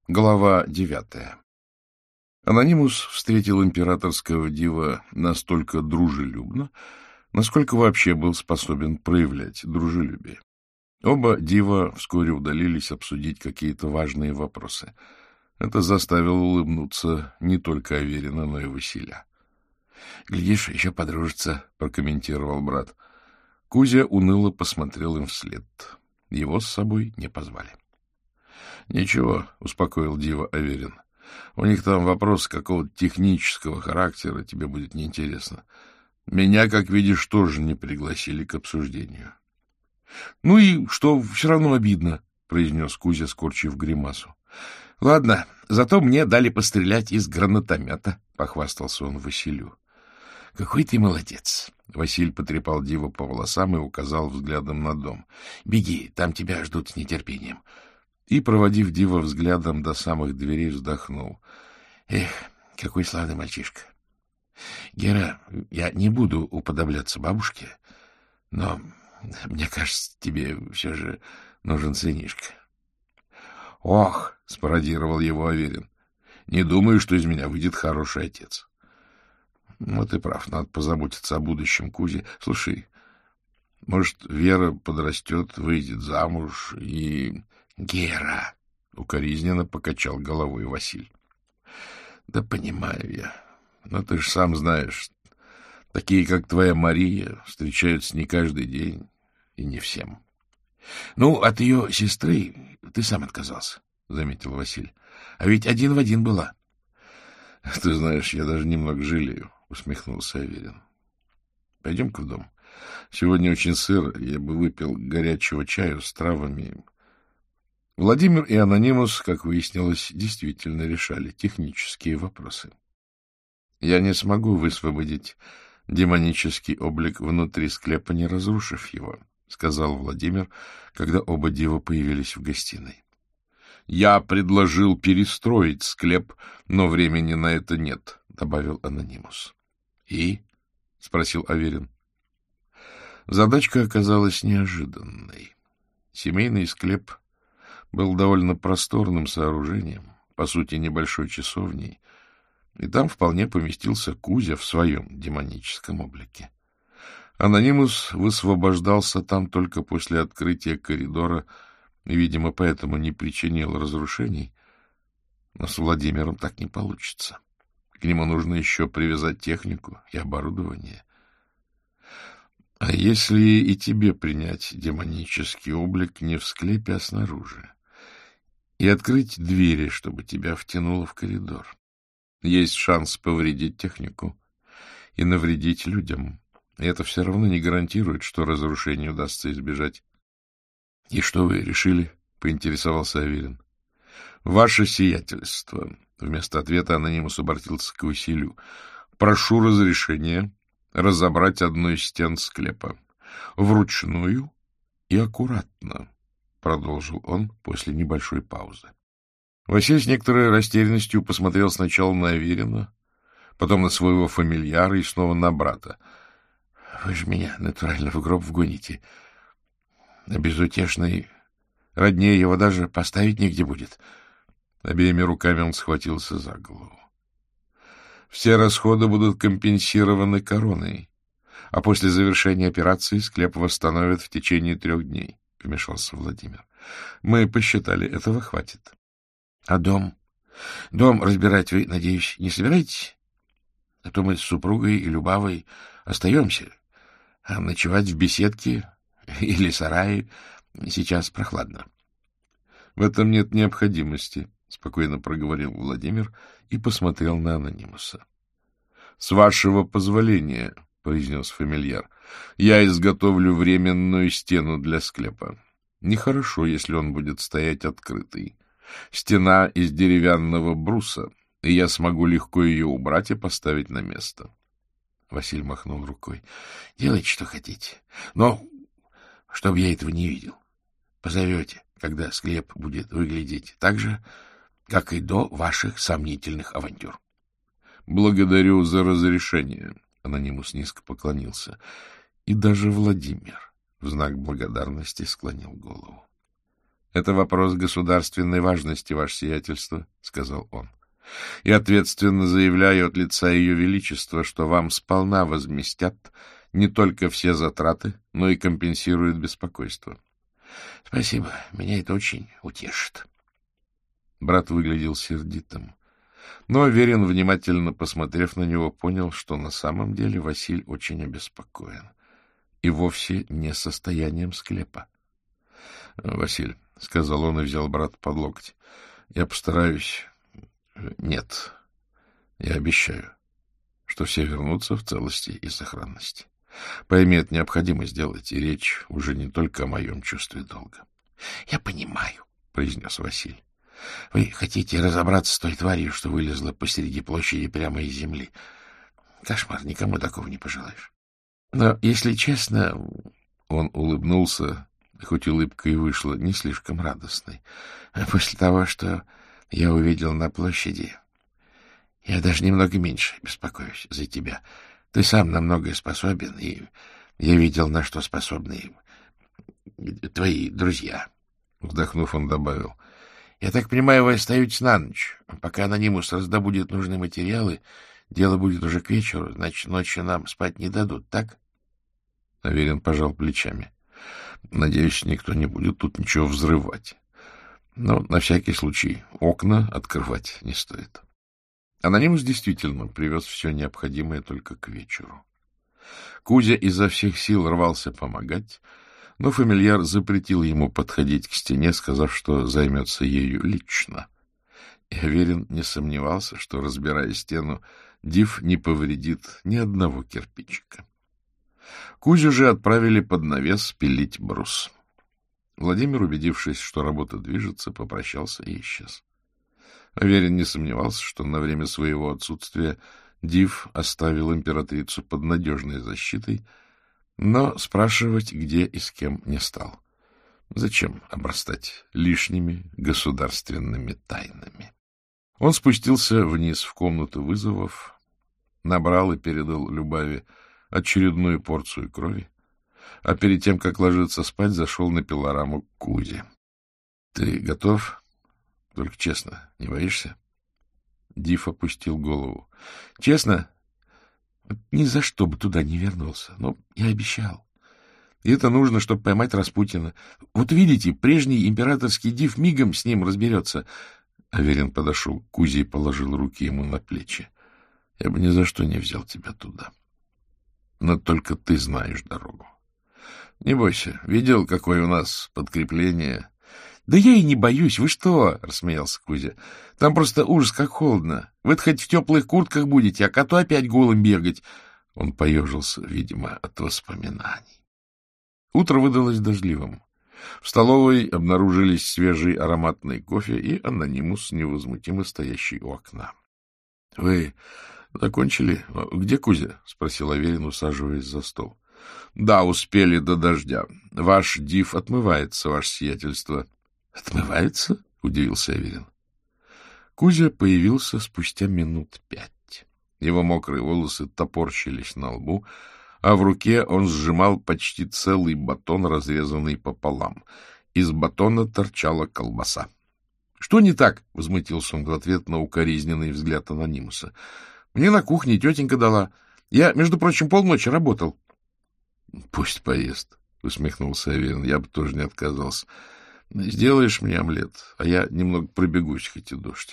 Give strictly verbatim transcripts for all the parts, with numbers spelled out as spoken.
Глава девятая. Анонимус встретил императорского дива настолько дружелюбно, насколько вообще был способен проявлять дружелюбие. Оба дива вскоре удалились обсудить какие-то важные вопросы. Это заставило улыбнуться не только Аверина, но и Василя. — Глядишь, еще подружится, — прокомментировал брат. Кузя уныло посмотрел им вслед. Его с собой не позвали. — Ничего, — успокоил дива Аверин. — У них там вопрос какого-то технического характера, тебе будет неинтересно. Меня, как видишь, тоже не пригласили к обсуждению. — Ну и что, все равно обидно, — произнес Кузя, скорчив гримасу. — Ладно, зато мне дали пострелять из гранатомета, — похвастался он Василю. — Какой ты молодец! — Василь потрепал дива по волосам и указал взглядом на дом. — Беги, там тебя ждут с нетерпением. И, проводив дива взглядом до самых дверей, вздохнул. — Эх, какой славный мальчишка! Гера, я не буду уподобляться бабушке, но, мне кажется, тебе все же нужен сынишка. — Ох! — спародировал его Аверин. — Не думаю, что из меня выйдет хороший отец. — Ну, ты прав, надо позаботиться о будущем Кузе. Слушай, может, Вера подрастет, выйдет замуж и... — Гера! — укоризненно покачал головой Василь. — Да понимаю я. Но ты же сам знаешь, такие, как твоя Мария, встречаются не каждый день и не всем. — Ну, от ее сестры ты сам отказался, — заметил Василь. — А ведь один в один была. — Ты знаешь, я даже немного жалею, — усмехнулся Аверин. — Пойдем-ка в дом. Сегодня очень сыро, я бы выпил горячего чаю с травами. Владимир и Анонимус, как выяснилось, действительно решали технические вопросы. — Я не смогу высвободить демонический облик внутри склепа, не разрушив его, — сказал Владимир, когда оба дива появились в гостиной. — Я предложил перестроить склеп, но времени на это нет, — добавил Анонимус. — И? — спросил Аверин. Задачка оказалась неожиданной. Семейный склеп был довольно просторным сооружением, по сути, небольшой часовней, и там вполне поместился Кузя в своем демоническом облике. Анонимус высвобождался там только после открытия коридора и, видимо, поэтому не причинил разрушений, но с Владимиром так не получится. К нему нужно еще привязать технику и оборудование. А если и тебе принять демонический облик не в склепе, а снаружи, и открыть двери, чтобы тебя втянуло в коридор? Есть шанс повредить технику и навредить людям, и это все равно не гарантирует, что разрушение удастся избежать. — И что вы решили? — поинтересовался Аверин. — Ваше сиятельство, — вместо ответа Анонимус обратился к Василю, — прошу разрешения разобрать одну из стен склепа. Вручную и аккуратно, — продолжил он после небольшой паузы. Василий с некоторой растерянностью посмотрел сначала на Аверина, потом на своего фамильяра и снова на брата. — Вы же меня натурально в гроб вгоните. А безутешный роднее его даже поставить негде будет. Обеими руками он схватился за голову. Все расходы будут компенсированы короной, а после завершения операции склеп восстановят в течение трех дней, — вмешался Владимир. — Мы посчитали, этого хватит. — А дом? Дом разбирать вы, надеюсь, не собираетесь? А то мы с супругой и Любавой остаемся, а ночевать в беседке или сарае сейчас прохладно. — В этом нет необходимости, — спокойно проговорил Владимир и посмотрел на Анонимуса. — С вашего позволения, — произнес фамильяр, — я изготовлю временную стену для склепа. Нехорошо, если он будет стоять открытый. Стена из деревянного бруса, и я смогу легко ее убрать и поставить на место. Василий махнул рукой. — Делайте, что хотите, но чтобы я этого не видел. Позовете, когда склеп будет выглядеть так же, как и до ваших сомнительных авантюр. — Благодарю за разрешение, — Анонимус низко поклонился. И даже Владимир в знак благодарности склонил голову. — Это вопрос государственной важности, ваше сиятельство, — сказал он. — И ответственно заявляю от лица ее величества, что вам сполна возместят не только все затраты, но и компенсируют беспокойство. — Спасибо, меня это очень утешит. Брат выглядел сердитым, но Аверин, внимательно посмотрев на него, понял, что на самом деле Василь очень обеспокоен и вовсе не состоянием склепа. — Василь, — сказал он и взял брата под локоть, — я постараюсь... Нет, я обещаю, что все вернутся в целости и сохранности. Пойми, это необходимо сделать, и речь уже не только о моем чувстве долга. — Я понимаю, — произнес Василий. — Вы хотите разобраться с той тварью, что вылезла посреди площади прямо из земли. Кошмар, никому такого не пожелаешь. Но, если честно, он улыбнулся, хоть улыбка и вышла не слишком радостной. После того, что я увидел на площади, я даже немного меньше беспокоюсь за тебя. Ты сам на многое способен, и я видел, на что способны твои друзья. Вздохнув, он добавил: — Я так понимаю, вы остаетесь на ночь. Пока анонимус раздобудет нужные материалы, дело будет уже к вечеру, значит, ночью нам спать не дадут, так? Аверин пожал плечами. — Надеюсь, никто не будет тут ничего взрывать. Но на всякий случай окна открывать не стоит. Анонимус действительно привез все необходимое только к вечеру. Кузя изо всех сил рвался помогать, но фамильяр запретил ему подходить к стене, сказав, что займется ею лично. И Аверин не сомневался, что, разбирая стену, Див не повредит ни одного кирпичика. Кузю же отправили под навес пилить брус. Владимир, убедившись, что работа движется, попрощался и исчез. Аверин не сомневался, что на время своего отсутствия Див оставил императрицу под надежной защитой, но спрашивать, где и с кем, не стал. Зачем обрастать лишними государственными тайнами? Он спустился вниз в комнату вызовов, набрал и передал Любави очередную порцию крови, а перед тем, как ложиться спать, зашел на пилораму к Кузе. — Ты готов? Только честно, не боишься? Див опустил голову. — Честно? Ни за что бы туда не вернулся. Но я обещал. И это нужно, чтобы поймать Распутина. Вот видите, прежний императорский Див мигом с ним разберется. Аверин подошел к Кузе и положил руки ему на плечи. — Я бы ни за что не взял тебя туда. Но только ты знаешь дорогу. Не бойся. Видел, какое у нас подкрепление? — Да я и не боюсь. Вы что? — рассмеялся Кузя. — Там просто ужас, как холодно. Вы хоть в теплых куртках будете, а коту опять голым бегать. Он поежился, видимо, от воспоминаний. Утро выдалось дождливым. В столовой обнаружились свежий ароматный кофе и анонимус, невозмутимо стоящий у окна. — Вы закончили? Где Кузя? — спросил Аверин, усаживаясь за стол. — Да, успели до дождя. Ваш Див отмывается, ваше сиятельство. — Отмывается? — удивился Аверин. Кузя появился спустя минут пять. Его мокрые волосы топорщились на лбу, а в руке он сжимал почти целый батон, разрезанный пополам. Из батона торчала колбаса. — Что не так? — возмутился он в ответ на укоризненный взгляд анонимуса. — Мне на кухне тетенька дала. Я, между прочим, полночи работал. — Пусть поест, — усмехнулся Аверин. — Я бы тоже не отказался. Сделаешь мне омлет, а я немного пробегусь, хоть и дождь.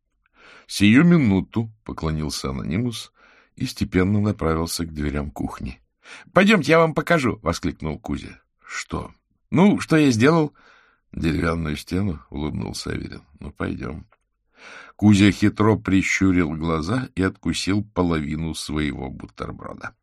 — Сию минуту, — поклонился анонимус и степенно направился к дверям кухни. — Пойдемте, я вам покажу, — воскликнул Кузя. — Что? — Ну, что я сделал? — Деревянную стену, — улыбнулся Аверин. — Ну, пойдем. Кузя хитро прищурил глаза и откусил половину своего бутерброда.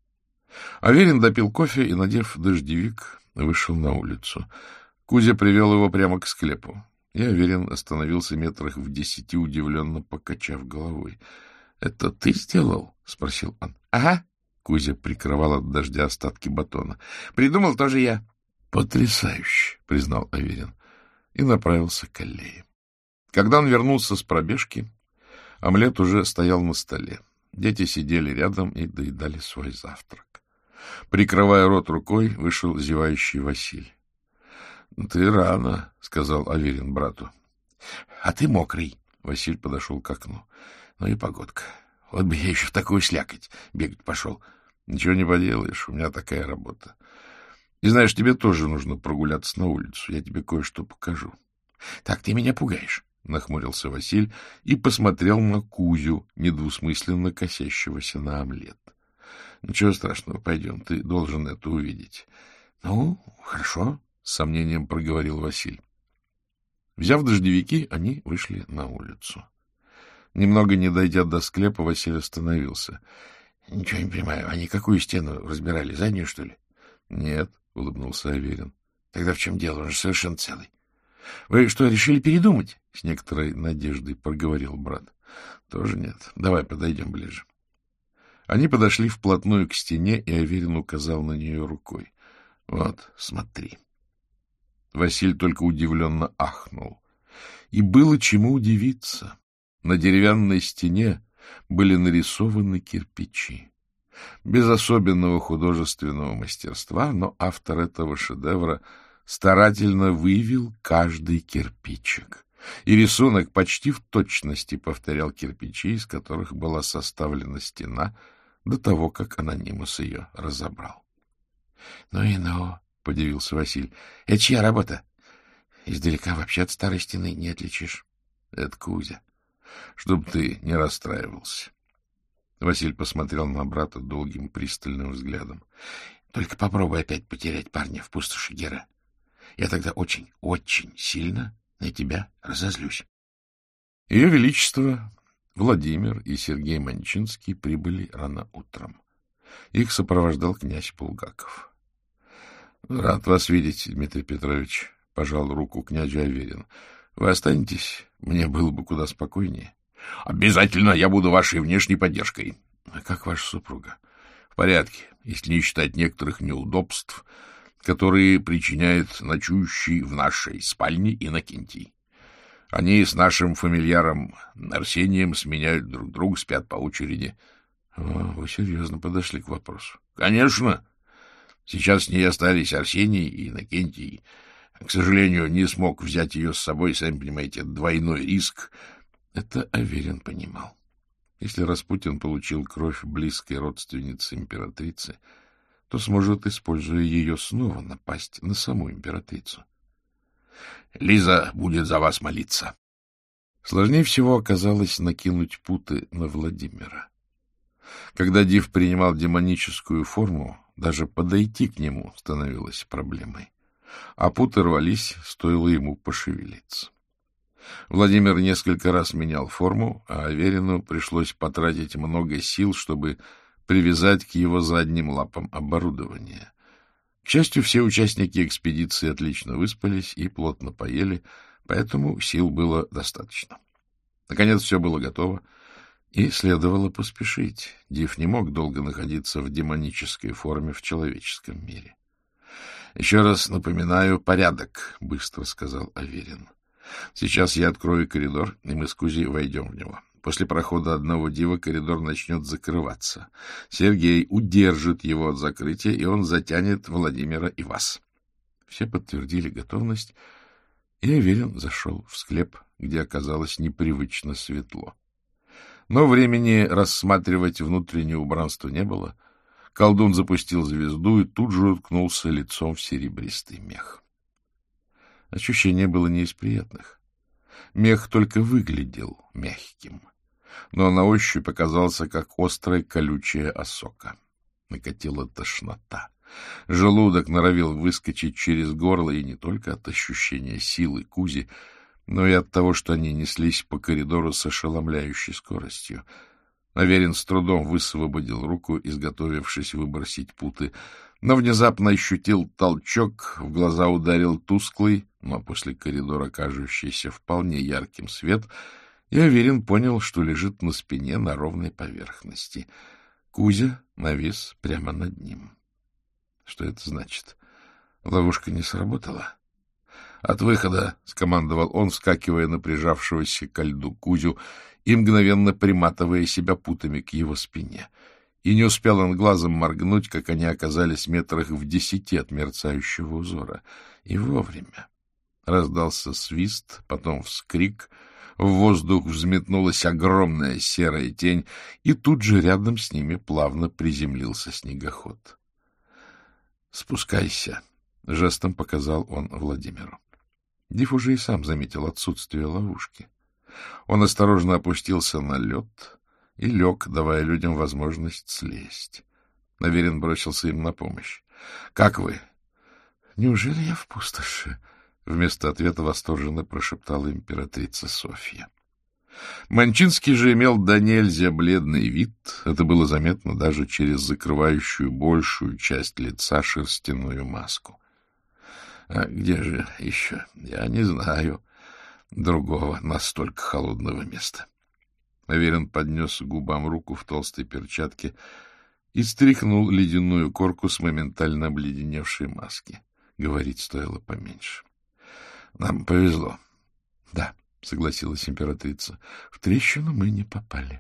Аверин допил кофе и, надев дождевик, вышел на улицу. Кузя привел его прямо к склепу. И Аверин остановился метрах в десяти, удивленно покачав головой. — Это ты сделал? — спросил он. — Ага. Кузя прикрывал от дождя остатки батона. — Придумал тоже я. — Потрясающе, — признал Аверин и направился к аллее. Когда он вернулся с пробежки, омлет уже стоял на столе. Дети сидели рядом и доедали свой завтрак. Прикрывая рот рукой, вышел зевающий Василь. — Ты рано, — сказал Аверин брату. — А ты мокрый. Василь подошел к окну. — Ну и погодка. Вот бы я еще в такую слякоть бегать пошел. — Ничего не поделаешь, у меня такая работа. И знаешь, тебе тоже нужно прогуляться на улицу. Я тебе кое-что покажу. — Так ты меня пугаешь, — нахмурился Василь и посмотрел на Кузю, недвусмысленно косящегося на омлет. — Ничего страшного, пойдем, ты должен это увидеть. — Ну, хорошо, — с сомнением проговорил Василь. Взяв дождевики, они вышли на улицу. Немного не дойдя до склепа, Василий остановился. — Ничего не понимаю, они какую стену разбирали, заднюю, что ли? — Нет, — улыбнулся Аверин. — Тогда в чем дело? Он же совершенно целый. — Вы что, решили передумать? — с некоторой надеждой проговорил брат. — Тоже нет. Давай подойдем ближе. Они подошли вплотную к стене, и Аверин указал на нее рукой. — Вот, смотри. Василь только удивленно ахнул. И было чему удивиться. На деревянной стене были нарисованы кирпичи. Без особенного художественного мастерства, но автор этого шедевра старательно вывел каждый кирпичик. И рисунок почти в точности повторял кирпичи, из которых была составлена стена, до того, как анонимус ее разобрал. — Ну и ну, — подивился Василий. — Это чья работа? Издалека вообще от старой стены не отличишь. — Это Кузя. Чтоб ты не расстраивался. Василий посмотрел на брата долгим пристальным взглядом. — Только попробуй опять потерять парня в пустоши, Гера. Я тогда очень, очень сильно на тебя разозлюсь. Ее Величество Владимир и Сергей Манчинский прибыли рано утром. Их сопровождал князь Булгаков. — Рад вас видеть, Дмитрий Петрович, — пожал руку князю Аверин. — Вы останетесь? Мне было бы куда спокойнее. — Обязательно я буду вашей внешней поддержкой. — А как ваша супруга? — В порядке, если не считать некоторых неудобств, которые причиняет ночующий в нашей спальне Иннокентий. Они с нашим фамильяром Арсением сменяют друг друга, спят по очереди. — Вы серьезно подошли к вопросу. — Конечно. Сейчас с ней остались Арсений и Иннокентий. К сожалению, не смог взять ее с собой, сами понимаете, двойной риск. Это Аверин понимал. Если Распутин получил кровь близкой родственницы императрицы, то сможет, используя ее, снова напасть на саму императрицу. — Лиза будет за вас молиться. Сложнее всего оказалось накинуть путы на Владимира. Когда Див принимал демоническую форму, даже подойти к нему становилось проблемой. А путы рвались, стоило ему пошевелиться. Владимир несколько раз менял форму, а Аверину пришлось потратить много сил, чтобы привязать к его задним лапам оборудование. К счастью, все участники экспедиции отлично выспались и плотно поели, поэтому сил было достаточно. Наконец все было готово, и следовало поспешить. Див не мог долго находиться в демонической форме в человеческом мире. — Еще раз напоминаю, порядок, — быстро сказал Аверин. — Сейчас я открою коридор, и мы с Кузей войдем в него. После прохода одного дива коридор начнет закрываться. Сергей удержит его от закрытия, и он затянет Владимира и вас. Все подтвердили готовность, и Аверин зашел в склеп, где оказалось непривычно светло. Но времени рассматривать внутреннее убранство не было. Колдун запустил звезду и тут же уткнулся лицом в серебристый мех. Ощущение было не из приятных. Мех только выглядел мягким, но на ощупь оказался как острая колючая осока. Накатила тошнота. Желудок норовил выскочить через горло, и не только от ощущения силы Кузи, но и от того, что они неслись по коридору с ошеломляющей скоростью. Аверин с трудом высвободил руку, изготовившись выбросить путы, но внезапно ощутил толчок, в глаза ударил тусклый, но после коридора кажущийся вполне ярким свет, и Аверин понял, что лежит на спине на ровной поверхности. Кузя навис прямо над ним. Что это значит? Ловушка не сработала? «От выхода!» — скомандовал он, вскакивая на прижавшегося ко льду Кузю и мгновенно приматывая себя путами к его спине. И не успел он глазом моргнуть, как они оказались метрах в десяти от мерцающего узора. И вовремя. Раздался свист, потом вскрик, в воздух взметнулась огромная серая тень, и тут же рядом с ними плавно приземлился снегоход. — Спускайся, — жестом показал он Владимиру. Див уже и сам заметил отсутствие ловушки. Он осторожно опустился на лед и лег, давая людям возможность слезть. Аверин бросился им на помощь. — Как вы? — Неужели я в пустоши? — вместо ответа восторженно прошептала императрица Софья. Манчинский же имел до нельзя бледный вид, это было заметно даже через закрывающую большую часть лица шерстяную маску. — А где же еще? Я не знаю другого настолько холодного места. Аверин поднес к губам руку в толстой перчатке и стряхнул ледяную корку с моментально обледеневшей маски. Говорить стоило поменьше. — Нам повезло. — Да, — согласилась императрица, — в трещину мы не попали.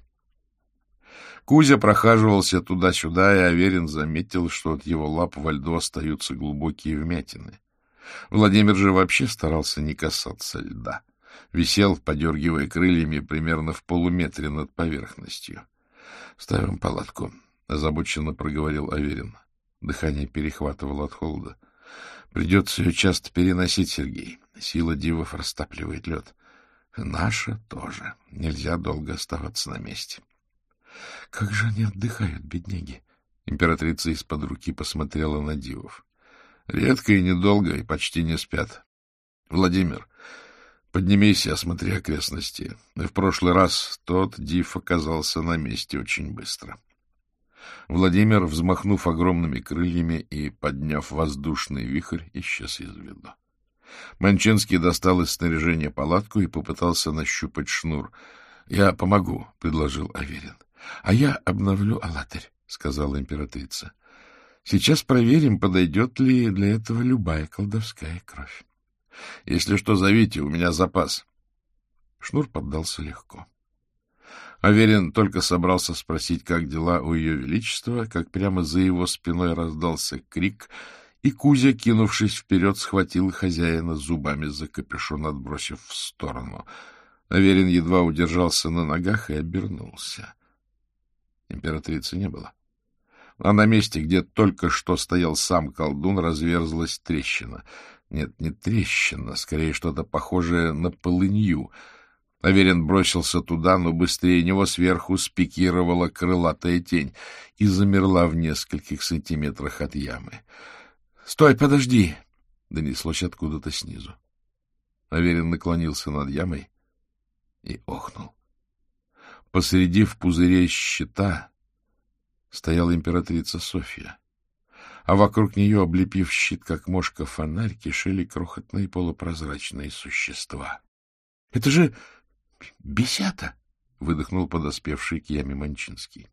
Кузя прохаживался туда-сюда, и Аверин заметил, что от его лап во льду остаются глубокие вмятины. Владимир же вообще старался не касаться льда. Висел, подергивая крыльями, примерно в полуметре над поверхностью. — Ставим палатку, — озабоченно проговорил Аверин. Дыхание перехватывало от холода. — Придется ее часто переносить, Сергей. Сила дивов растапливает лед. Наша тоже. Нельзя долго оставаться на месте. — Как же они отдыхают, бедняги? Императрица из-под руки посмотрела на дивов. — Редко и недолго, и почти не спят. — Владимир, поднимись и осмотри окрестности. В прошлый раз тот див оказался на месте очень быстро. Владимир, взмахнув огромными крыльями и подняв воздушный вихрь, исчез из виду. Манчинский достал из снаряжения палатку и попытался нащупать шнур. — Я помогу, — предложил Аверин. — А я обновлю алатырь, — сказала императрица. — Сейчас проверим, подойдет ли для этого любая колдовская кровь. Если что, зовите, у меня запас. Шнур поддался легко. Аверин только собрался спросить, как дела у ее величества, как прямо за его спиной раздался крик, и Кузя, кинувшись вперед, схватил хозяина зубами за капюшон, отбросив в сторону. Аверин едва удержался на ногах и обернулся. Императрицы не было. А на месте, где только что стоял сам колдун, разверзлась трещина. Нет, не трещина, скорее что-то похожее на полынью. Аверин бросился туда, но быстрее него сверху спикировала крылатая тень и замерла в нескольких сантиметрах от ямы. — Стой, подожди! — донеслось откуда-то снизу. Аверин наклонился над ямой и охнул. Посреди в пузыре щита стояла императрица Софья, а вокруг нее, облепив щит, как мошка фонарь, кишели крохотные полупрозрачные существа. — Это же бесята! — выдохнул подоспевший к яме Манчинский.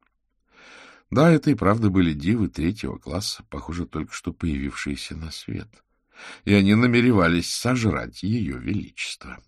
Да, это и правда были дивы третьего класса, похоже, только что появившиеся на свет, и они намеревались сожрать ее величество.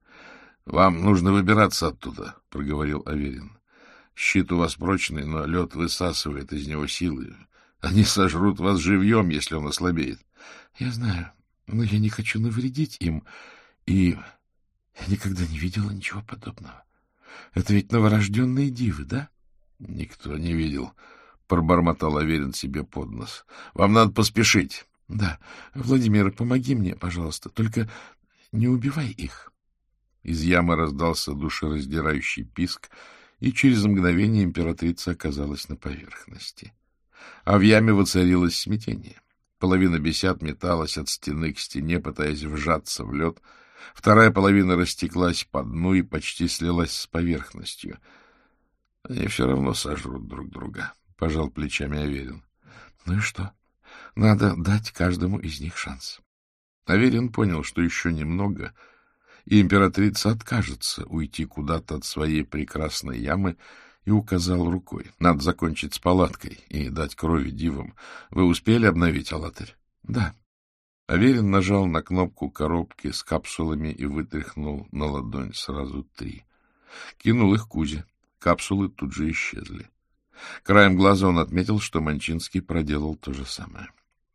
— Вам нужно выбираться оттуда, — проговорил Аверин. — Щит у вас прочный, но лед высасывает из него силы. Они сожрут вас живьем, если он ослабеет. — Я знаю, но я не хочу навредить им, и я никогда не видела ничего подобного. Это ведь новорожденные дивы, да? — Никто не видел, — пробормотал Аверин себе под нос. — Вам надо поспешить. — Да. Владимир, помоги мне, пожалуйста, только не убивай их. Из ямы раздался душераздирающий писк, и через мгновение императрица оказалась на поверхности. А в яме воцарилось смятение. Половина бесят металась от стены к стене, пытаясь вжаться в лед. Вторая половина растеклась по дну и почти слилась с поверхностью. — Они все равно сожрут друг друга, — пожал плечами Аверин. — Ну и что? Надо дать каждому из них шанс. Аверин понял, что еще немного, и императрица откажется уйти куда-то от своей прекрасной ямы, и указал рукой. Надо закончить с палаткой и дать крови дивам. Вы успели обновить алатырь? — Да. Аверин нажал на кнопку коробки с капсулами и вытряхнул на ладонь сразу три. Кинул их Кузе. Капсулы тут же исчезли. Краем глаза он отметил, что Манчинский проделал то же самое.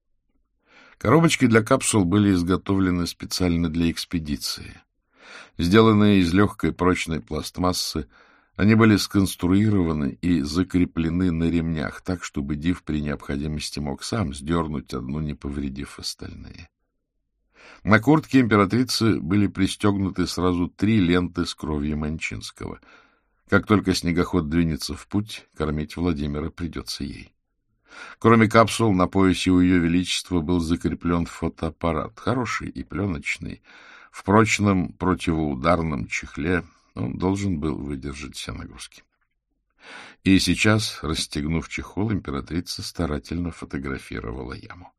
Коробочки для капсул были изготовлены специально для экспедиции. Сделанные из легкой прочной пластмассы, они были сконструированы и закреплены на ремнях так, чтобы Див при необходимости мог сам сдернуть одну, не повредив остальные. На куртке императрицы были пристегнуты сразу три ленты с кровью Манчинского. Как только снегоход двинется в путь, кормить Владимира придется ей. Кроме капсул, на поясе у Ее Величества был закреплен фотоаппарат, хороший и пленочный. В прочном противоударном чехле он должен был выдержать все нагрузки. И сейчас, расстегнув чехол, императрица старательно фотографировала яму.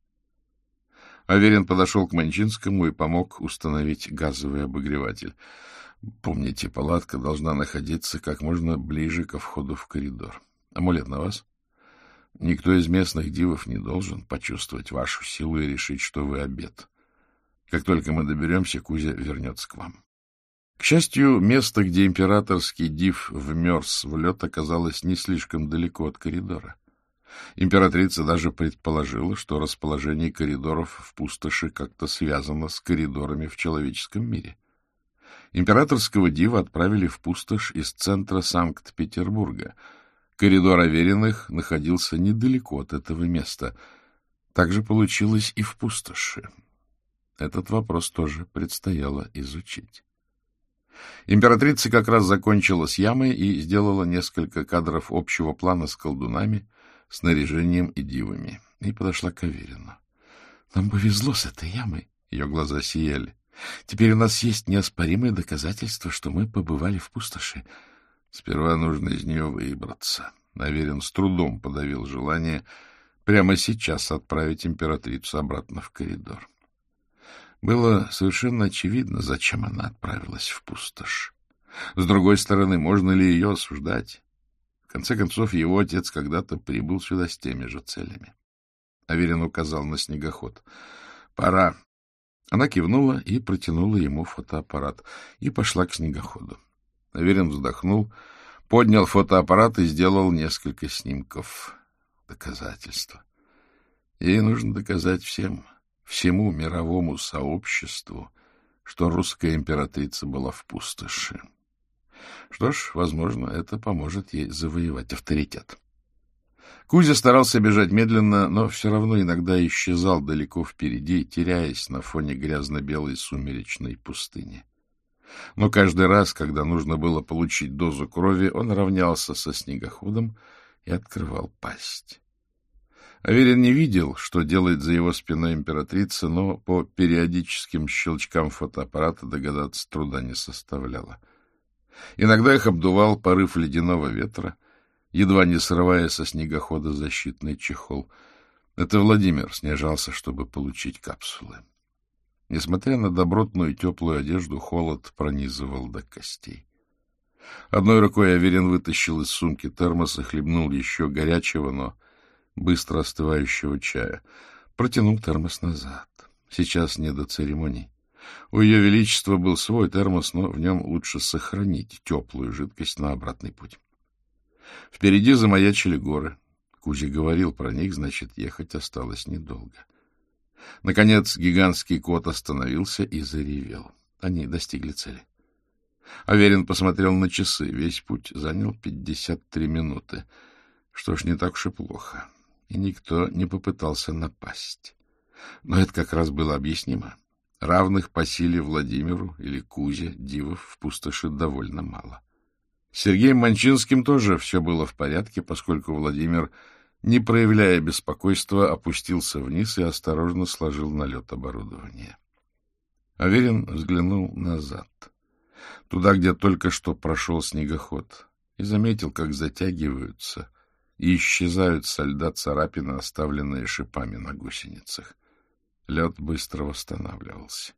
Аверин подошел к Манчинскому и помог установить газовый обогреватель. Помните, палатка должна находиться как можно ближе ко входу в коридор. Амулет на вас? Никто из местных дивов не должен почувствовать вашу силу и решить, что вы обед. Как только мы доберемся, Кузя вернется к вам. К счастью, место, где императорский див вмерз в лед, оказалось не слишком далеко от коридора. Императрица даже предположила, что расположение коридоров в пустоши как-то связано с коридорами в человеческом мире. Императорского дива отправили в пустошь из центра Санкт-Петербурга. Коридор Авериных находился недалеко от этого места. Так же получилось и в пустоши. Этот вопрос тоже предстояло изучить. Императрица как раз закончила с ямой и сделала несколько кадров общего плана с колдунами, снаряжением и дивами, и подошла к Аверину. — Нам повезло с этой ямой. Ее глаза сияли. — Теперь у нас есть неоспоримые доказательства, что мы побывали в пустоши. Сперва нужно из нее выбраться. Аверин с трудом подавил желание прямо сейчас отправить императрицу обратно в коридор. Было совершенно очевидно, зачем она отправилась в пустошь. С другой стороны, можно ли ее осуждать? В конце концов, его отец когда-то прибыл сюда с теми же целями. Аверин указал на снегоход. — Пора. Она кивнула и протянула ему фотоаппарат, и пошла к снегоходу. Аверин вздохнул, поднял фотоаппарат и сделал несколько снимков. Доказательства. Ей нужно доказать всем, всему мировому сообществу, что русская императрица была в пустоши. Что ж, возможно, это поможет ей завоевать авторитет. Кузя старался бежать медленно, но все равно иногда исчезал далеко впереди, теряясь на фоне грязно-белой сумеречной пустыни. Но каждый раз, когда нужно было получить дозу крови, он равнялся со снегоходом и открывал пасть. Аверин не видел, что делает за его спиной императрица, но по периодическим щелчкам фотоаппарата догадаться труда не составляло. Иногда их обдувал порыв ледяного ветра, едва не срывая со снегохода защитный чехол. Это Владимир снижался, чтобы получить капсулы. Несмотря на добротную теплую одежду, холод пронизывал до костей. Одной рукой Аверин вытащил из сумки термос и хлебнул еще горячего, но быстро остывающего чая. Протянул термос назад. Сейчас не до церемоний. У Ее Величества был свой термос, но в нем лучше сохранить теплую жидкость на обратный путь. Впереди замаячили горы. Кузя говорил про них, значит, ехать осталось недолго. Наконец гигантский кот остановился и заревел. Они достигли цели. Аверин посмотрел на часы. Весь путь занял пятьдесят три минуты. Что ж, не так уж и плохо. И никто не попытался напасть. Но это как раз было объяснимо. Равных по силе Владимиру или Кузе дивов в пустоши довольно мало. С Сергеем Манчинским тоже все было в порядке, поскольку Владимир, не проявляя беспокойства, опустился вниз и осторожно сложил на лед оборудование. Аверин взглянул назад, туда, где только что прошел снегоход, и заметил, как затягиваются и исчезают со льда царапины, оставленные шипами на гусеницах. Лед быстро восстанавливался.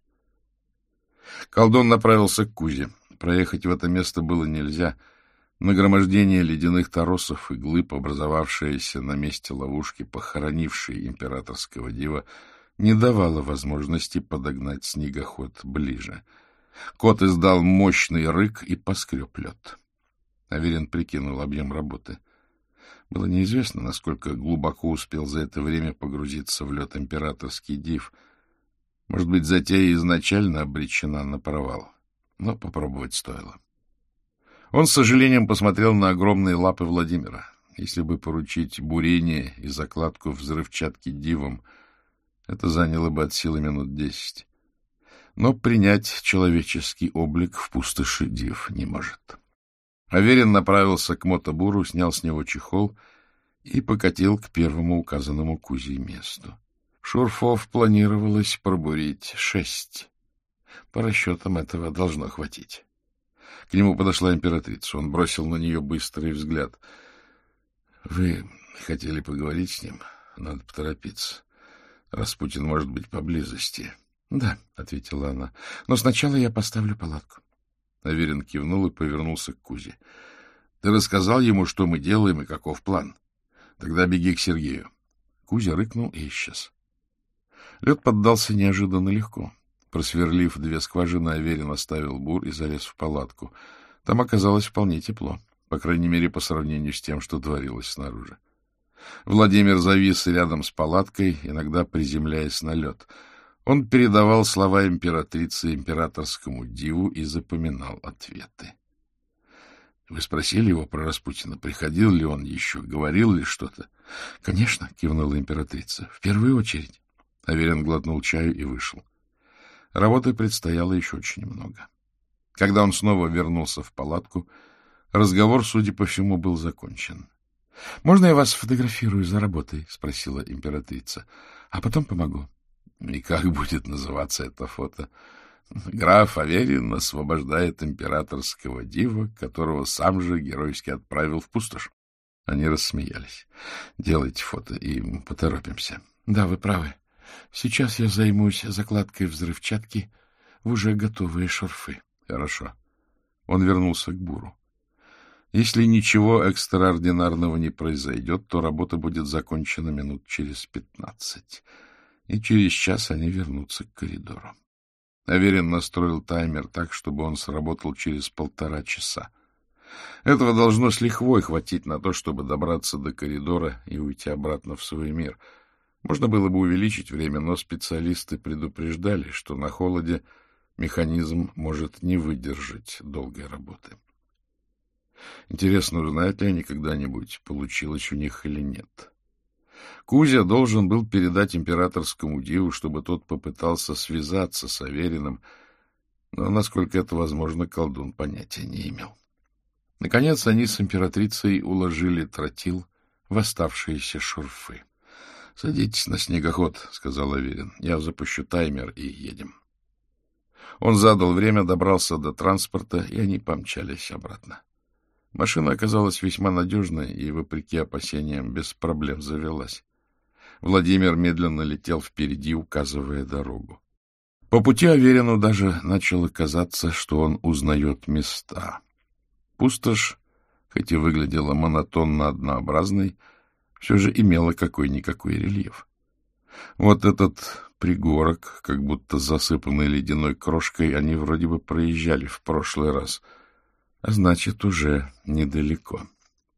Колдун направился к Кузе. Проехать в это место было нельзя. Нагромождение ледяных торосов и глыб, образовавшееся на месте ловушки, похоронившей императорского дива, не давало возможности подогнать снегоход ближе. Кот издал мощный рык и поскреб лед. Аверин прикинул объем работы. Было неизвестно, насколько глубоко успел за это время погрузиться в лед императорский див. Может быть, затея изначально обречена на провал, но попробовать стоило. Он с сожалением посмотрел на огромные лапы Владимира. Если бы поручить бурение и закладку взрывчатки дивам, это заняло бы от силы минут десять. Но принять человеческий облик в пустоши див не может. Аверин направился к мотобуру, снял с него чехол и покатил к первому указанному Кузей месту. Шурфов планировалось пробурить шесть. По расчетам этого должно хватить. К нему подошла императрица. Он бросил на нее быстрый взгляд. — Вы хотели поговорить с ним? Надо поторопиться. Распутин может быть поблизости. — Да, — ответила она, — но сначала я поставлю палатку. Аверин кивнул и повернулся к Кузе. — Ты рассказал ему, что мы делаем и каков план? Тогда беги к Сергею. Кузя рыкнул и исчез. Лед поддался неожиданно легко. Просверлив две скважины, Аверин оставил бур и залез в палатку. Там оказалось вполне тепло, по крайней мере, по сравнению с тем, что творилось снаружи. Владимир завис рядом с палаткой, иногда приземляясь на лед. Он передавал слова императрицы императорскому диву и запоминал ответы. — Вы спросили его про Распутина? Приходил ли он еще? Говорил ли что-то? — Конечно, — кивнула императрица. — В первую очередь. Аверин глотнул чаю и вышел. Работы предстояло еще очень много. Когда он снова вернулся в палатку, разговор, судя по всему, был закончен. — Можно я вас сфотографирую за работой? — спросила императрица. — А потом помогу. — И как будет называться это фото? Граф Аверин освобождает императорского дива, которого сам же геройски отправил в пустошь. Они рассмеялись. — Делайте фото и поторопимся. — Да, вы правы. Сейчас я займусь закладкой взрывчатки в уже готовые шарфы. — Хорошо. Он вернулся к буру. Если ничего экстраординарного не произойдет, то работа будет закончена минут через пятнадцать. И через час они вернутся к коридору. Аверин настроил таймер так, чтобы он сработал через полтора часа. Этого должно с лихвой хватить на то, чтобы добраться до коридора и уйти обратно в свой мир. Можно было бы увеличить время, но специалисты предупреждали, что на холоде механизм может не выдержать долгой работы. Интересно, узнают ли они когда-нибудь, получилось у них или нет. Кузя должен был передать императорскому диву, чтобы тот попытался связаться с Авериным, но, насколько это возможно, колдун понятия не имел. Наконец они с императрицей уложили тротил в оставшиеся шурфы. — Садитесь на снегоход, — сказал Аверин. — Я запущу таймер и едем. Он задал время, добрался до транспорта, и они помчались обратно. Машина оказалась весьма надежной и, вопреки опасениям, без проблем завелась. Владимир медленно летел впереди, указывая дорогу. По пути Аверину даже начало казаться, что он узнает места. Пустошь, хоть и выглядела монотонно однообразной, все же имела какой-никакой рельеф. Вот этот пригорок, как будто засыпанный ледяной крошкой, они вроде бы проезжали в прошлый раз, а значит, уже недалеко.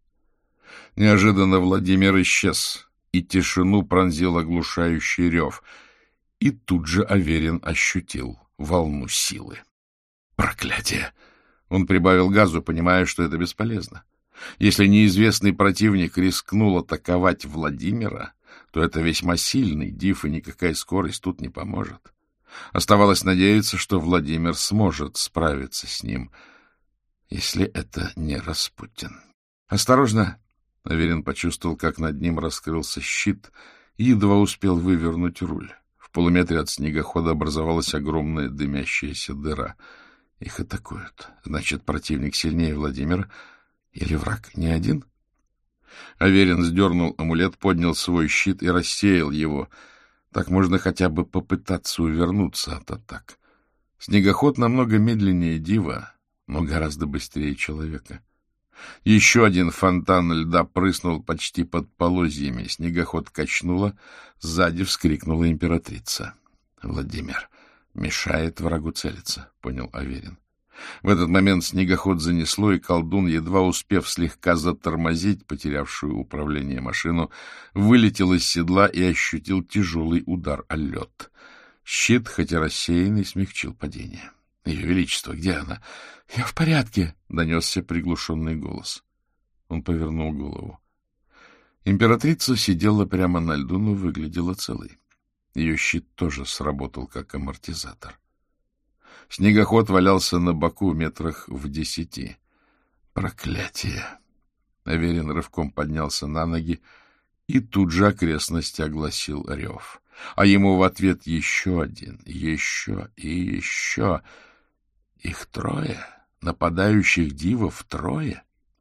Неожиданно Владимир исчез, и тишину пронзил оглушающий рев, и тут же Аверин ощутил волну силы. Проклятие! Он прибавил газу, понимая, что это бесполезно. Если неизвестный противник рискнул атаковать Владимира, то это весьма сильный див, и никакая скорость тут не поможет. Оставалось надеяться, что Владимир сможет справиться с ним, если это не Распутин. «Осторожно!» — Аверин почувствовал, как над ним раскрылся щит, и едва успел вывернуть руль. В полуметре от снегохода образовалась огромная дымящаяся дыра. Их атакуют. Значит, противник сильнее Владимира, или враг не один? Аверин сдернул амулет, поднял свой щит и рассеял его. Так можно хотя бы попытаться увернуться от атак. Снегоход намного медленнее дива, но гораздо быстрее человека. Еще один фонтан льда прыснул почти под полозьями. Снегоход качнуло, сзади вскрикнула императрица. — Владимир мешает врагу целиться, — понял Аверин. В этот момент снегоход занесло, и колдун, едва успев слегка затормозить потерявшую управление машину, вылетел из седла и ощутил тяжелый удар о лед. Щит, хотя рассеянный, смягчил падение. — Ее Величество, где она? — Я в порядке, — донесся приглушенный голос. Он повернул голову. Императрица сидела прямо на льду, но выглядела целой. Ее щит тоже сработал как амортизатор. Снегоход валялся на боку метрах в десяти. Проклятие! Аверин рывком поднялся на ноги, и тут же окрестности огласил рев. А ему в ответ еще один, еще и еще. Их трое? Нападающих дивов трое?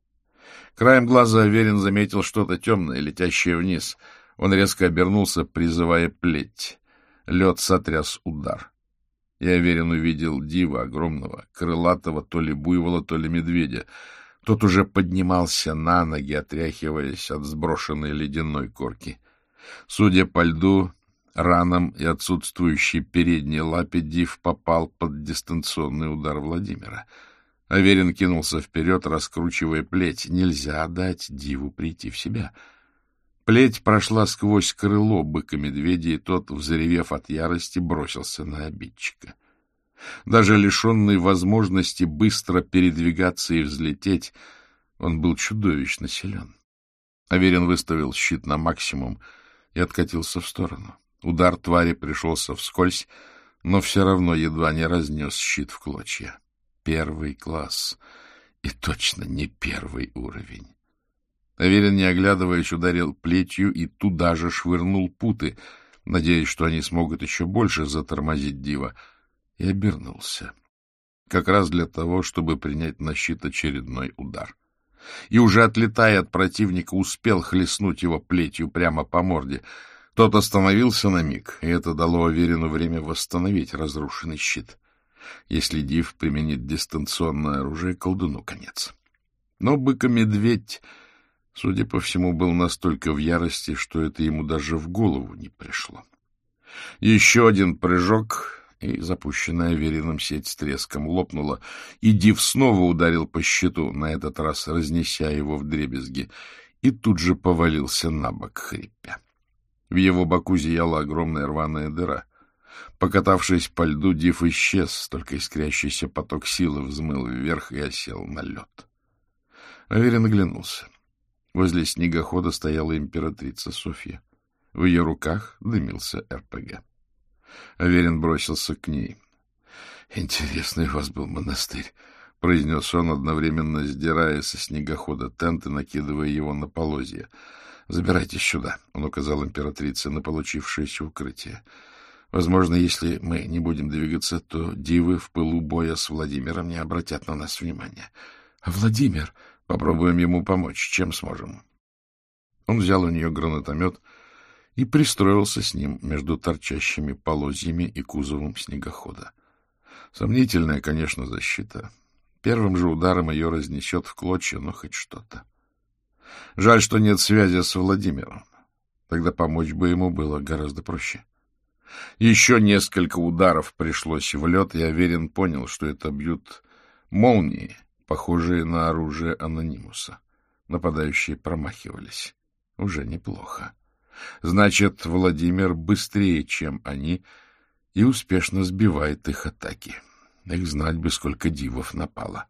Краем глаза Аверин заметил что-то темное, летящее вниз. Он резко обернулся, призывая плеть. Лед сотряс удар. И Аверин увидел дива огромного, крылатого то ли буйвола, то ли медведя. Тот уже поднимался на ноги, отряхиваясь от сброшенной ледяной корки. Судя по льду, ранам и отсутствующей передней лапе див попал под дистанционный удар Владимира. Аверин кинулся вперед, раскручивая плеть. Нельзя дать диву прийти в себя. Плеть прошла сквозь крыло быка-медведя, и тот, взревев от ярости, бросился на обидчика. Даже лишенный возможности быстро передвигаться и взлететь, он был чудовищно силен. Аверин выставил щит на максимум и откатился в сторону. Удар твари пришелся вскользь, но все равно едва не разнес щит в клочья. Первый класс. И точно не первый уровень. Аверин, не оглядываясь, ударил плетью и туда же швырнул путы, надеясь, что они смогут еще больше затормозить дива, и обернулся. Как раз для того, чтобы принять на щит очередной удар. И уже отлетая от противника, успел хлестнуть его плетью прямо по морде. Тот остановился на миг, и это дало Аверину время восстановить разрушенный щит. Если див применит дистанционное оружие, колдуну конец. Но быка-медведь, судя по всему, был настолько в ярости, что это ему даже в голову не пришло. Еще один прыжок, и запущенная Аверином сеть с треском лопнула, и див снова ударил по щиту, на этот раз разнеся его вдребезги, и тут же повалился на бок, хрипя. В его боку зияла огромная рваная дыра. Покатавшись по льду, див исчез, только искрящийся поток силы взмыл вверх и осел на лед. Аверин оглянулся. Возле снегохода стояла императрица Софья. В ее руках дымился эр пэ гэ. Аверин бросился к ней. — Интересный у вас был монастырь, — произнес он, одновременно сдирая со снегохода тент и накидывая его на полозья. — Забирайтесь сюда, — он указал императрице на получившееся укрытие. Возможно, если мы не будем двигаться, то дивы в пылу боя с Владимиром не обратят на нас внимания. — А Владимир? Попробуем ему помочь, чем сможем. Он взял у нее гранатомет и пристроился с ним между торчащими полозьями и кузовом снегохода. Сомнительная, конечно, защита. Первым же ударом ее разнесет в клочья, но хоть что-то. Жаль, что нет связи с Владимиром. Тогда помочь бы ему было гораздо проще. Еще несколько ударов пришлось в лед, и Аверин понял, что это бьют молнии, похожие на оружие Анонимуса. Нападающие промахивались. Уже неплохо. Значит, Владимир быстрее, чем они, и успешно сбивает их атаки. Их знать бы, сколько дивов напало.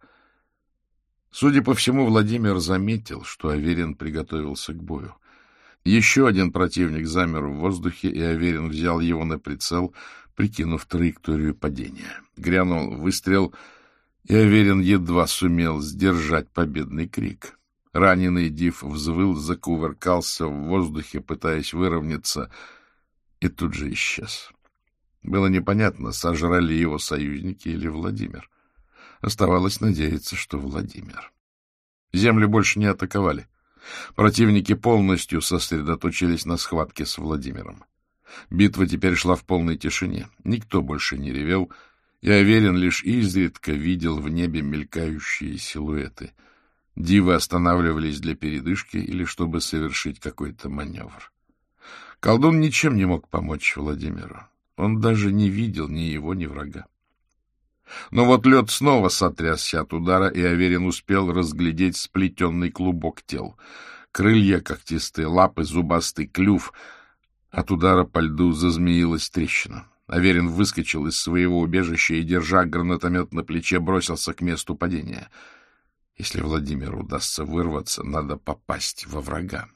Судя по всему, Владимир заметил, что Аверин приготовился к бою. Еще один противник замер в воздухе, и Аверин взял его на прицел, прикинув траекторию падения. Грянул выстрел, и Аверин едва сумел сдержать победный крик. Раненый див взвыл, закувыркался в воздухе, пытаясь выровняться, и тут же исчез. Было непонятно, сожрали его союзники или Владимир. Оставалось надеяться, что Владимир. Землю больше не атаковали. Противники полностью сосредоточились на схватке с Владимиром. Битва теперь шла в полной тишине. Никто больше не ревел, и Аверин лишь изредка видел в небе мелькающие силуэты. Дивы останавливались для передышки или чтобы совершить какой-то маневр. Колдун ничем не мог помочь Владимиру. Он даже не видел ни его, ни врага. Но вот лед снова сотрясся от удара, и Аверин успел разглядеть сплетенный клубок тел. Крылья когтистые, лапы, зубастый клюв. От удара по льду зазмеилась трещина. Аверин выскочил из своего убежища и, держа гранатомет на плече, бросился к месту падения. Если Владимиру удастся вырваться, надо попасть во врага.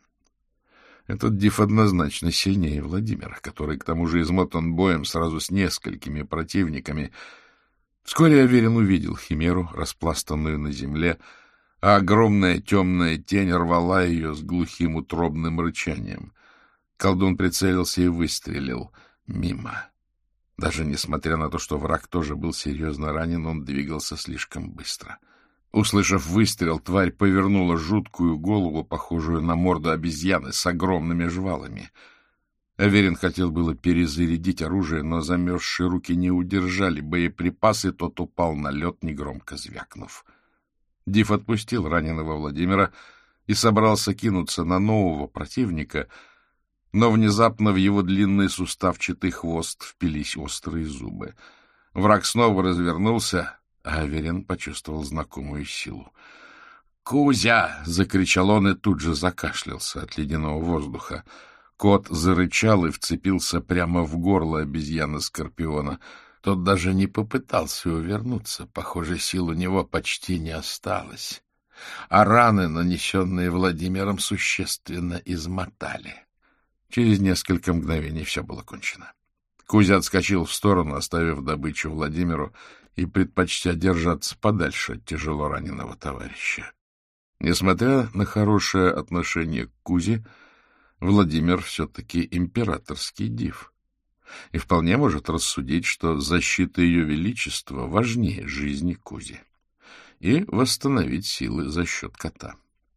Этот Див однозначно сильнее Владимира, который, к тому же, измотан боем сразу с несколькими противниками. Вскоре Аверин увидел химеру, распластанную на земле, а огромная темная тень рвала ее с глухим утробным рычанием. Колдун прицелился и выстрелил мимо. Даже несмотря на то, что враг тоже был серьезно ранен, он двигался слишком быстро. Услышав выстрел, тварь повернула жуткую голову, похожую на морду обезьяны, с огромными жвалами. Аверин хотел было перезарядить оружие, но замерзшие руки не удержали боеприпасы, тот упал на лед, негромко звякнув. Див отпустил раненого Владимира и собрался кинуться на нового противника, но внезапно в его длинный суставчатый хвост впились острые зубы. Враг снова развернулся, а Аверин почувствовал знакомую силу. «Кузя!» — закричал он и тут же закашлялся от ледяного воздуха. Кот зарычал и вцепился прямо в горло обезьяны-скорпиона. Тот даже не попытался увернуться. Похоже, сил у него почти не осталось. А раны, нанесенные Владимиром, существенно измотали. Через несколько мгновений все было кончено. Кузя отскочил в сторону, оставив добычу Владимиру и предпочтя держаться подальше от тяжело раненого товарища. Несмотря на хорошее отношение к Кузе, Владимир все-таки императорский Див и вполне может рассудить, что защита ее величества важнее жизни Кузи, и восстановить силы за счет кота.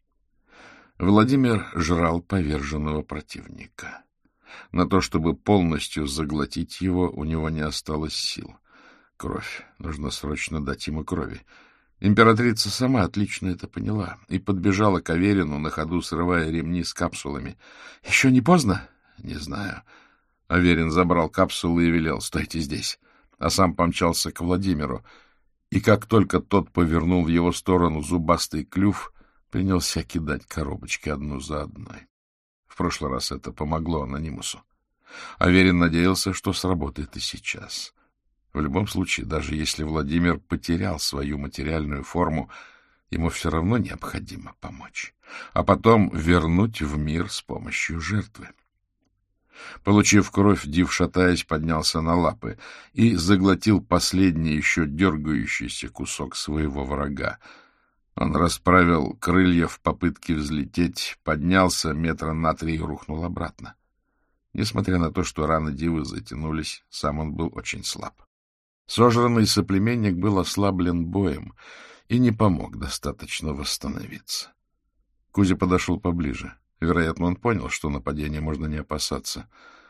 Владимир жрал поверженного противника. На то, чтобы полностью заглотить его, у него не осталось сил. Кровь. Нужно срочно дать ему крови. Императрица сама отлично это поняла и подбежала к Аверину, на ходу срывая ремни с капсулами. — Еще не поздно? — Не знаю. Аверин забрал капсулы и велел: «Стойте здесь», а сам помчался к Владимиру. И как только тот повернул в его сторону зубастый клюв, принялся кидать коробочки одну за одной. В прошлый раз это помогло анонимусу. Аверин надеялся, что сработает и сейчас. В любом случае, даже если Владимир потерял свою материальную форму, ему все равно необходимо помочь, а потом вернуть в мир с помощью жертвы. Получив кровь, Див, шатаясь, поднялся на лапы и заглотил последний еще дергающийся кусок своего врага. Он расправил крылья в попытке взлететь, поднялся метра на три и рухнул обратно. Несмотря на то, что раны Дивы затянулись, сам он был очень слаб. Сожранный соплеменник был ослаблен боем и не помог достаточно восстановиться. Кузя подошел поближе. Вероятно, он понял, что нападения можно не опасаться.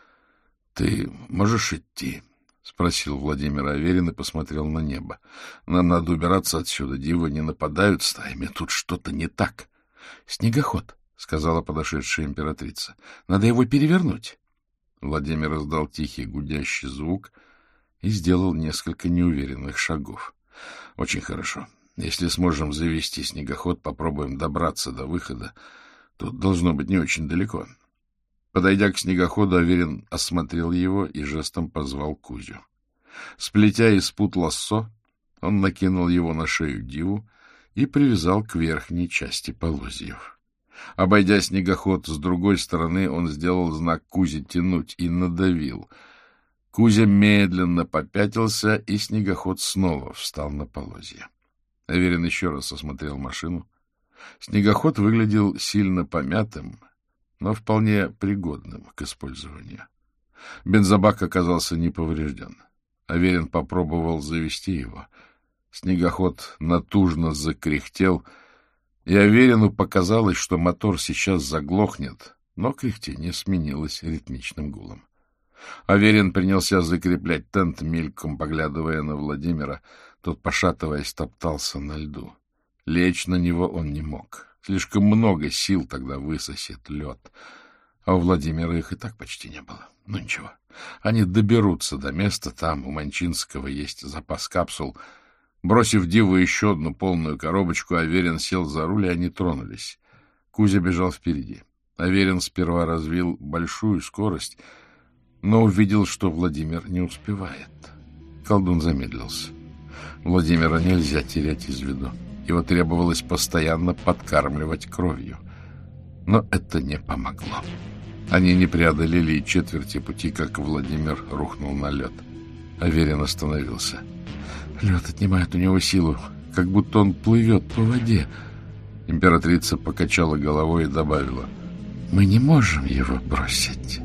— Ты можешь идти? — спросил Владимир Аверин и посмотрел на небо. — Нам надо убираться отсюда. Дивы не нападают стаями. Тут что-то не так. — Снегоход, — сказала подошедшая императрица. — Надо его перевернуть. Владимир издал тихий гудящий звук и сделал несколько неуверенных шагов. — Очень хорошо. Если сможем завести снегоход, попробуем добраться до выхода. Тут должно быть не очень далеко. Подойдя к снегоходу, Аверин осмотрел его и жестом позвал Кузю. Сплетя из пут лассо, он накинул его на шею Диву и привязал к верхней части полозьев. Обойдя снегоход с другой стороны, он сделал знак Кузе тянуть и надавил. Кузя медленно попятился, и снегоход снова встал на полозья. Аверин еще раз осмотрел машину. Снегоход выглядел сильно помятым, но вполне пригодным к использованию. Бензобак оказался не поврежден. Аверин попробовал завести его. Снегоход натужно закряхтел, и Аверину показалось, что мотор сейчас заглохнет, но кряхтение сменилось ритмичным гулом. Аверин принялся закреплять тент, мельком поглядывая на Владимира. Тот, пошатываясь, топтался на льду. Лечь на него он не мог. Слишком много сил тогда высосет лед. а у Владимира их и так почти не было. Ну ничего, они доберутся до места, там у Манчинского есть запас капсул. Бросив Диву еще одну полную коробочку, Аверин сел за руль, и они тронулись. Кузя бежал впереди. Аверин сперва развил большую скорость, но увидел, что Владимир не успевает. Колдун замедлился. Владимира нельзя терять из виду. Его требовалось постоянно подкармливать кровью. Но это не помогло. Они не преодолели и четверти пути, как Владимир рухнул на лед. Аверин остановился. Лед отнимает у него силу, как будто он плывет по воде. Императрица покачала головой и добавила: «Мы не можем его бросить».